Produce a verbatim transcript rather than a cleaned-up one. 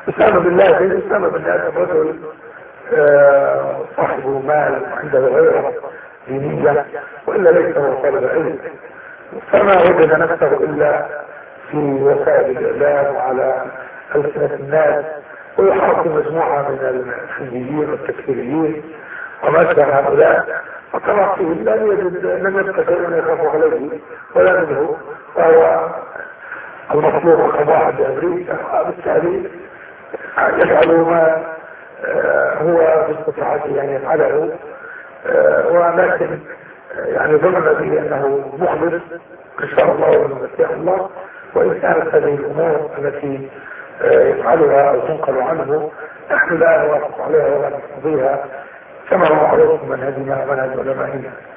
أسامة بن لادن أسامة بن لادن رجل آه صاحب مال عنده غيره دينية، وإلا ليس هو طالب علم، فما وجد نفسه إلا في وسائل الإعلام وعلى ألسنة الناس، ويحرك مجموعة من الحزبيين والتكفيريين ومثل هؤلاء، فطلع فيه لم يجد لم يبقى شيء يخاف عليه ولا منه، وهو المطلوب القضاء بأمريكا، وبالتالي يفعل ما هو باستطاعته أن يفعله، ولكن يعني ظن به أنه مخلص إن شاء الله ويمسيه الله. وإن كانت هذه الأمور التي يفعلها أو تنقل عنه نحن لا نوافق عليها ولا نقضيها، كما هو معروف منهجنا ومنهج علمائنا.